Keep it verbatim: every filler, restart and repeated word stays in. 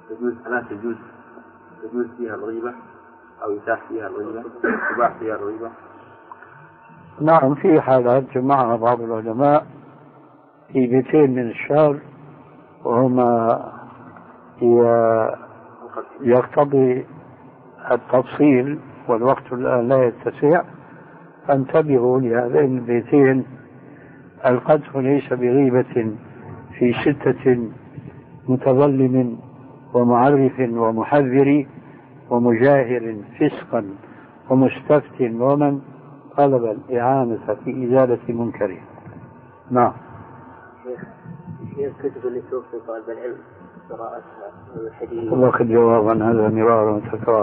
يجوز لا تجوز يجوز فيها الغيبة أو يتاح فيها الغيبة يباح فيها الغيبة؟ نعم، في حالات جمعها بعض العلماء في بيتين من الشهر وهما يقتضي التفصيل والوقت الآن لا يتسع، فانتبهوا لهذين البيتين. القذف ليس بغيبة في ستة متظلم ومعرف ومحذر ومجاهر فسقا ومستفت ومن طلب الإعانة في إزالة منكره. نعم. شيخ الكتب اللي توصي طالب العلم قراءتها الحديث. وقد جواب عن هذا مرارا وتكرارا.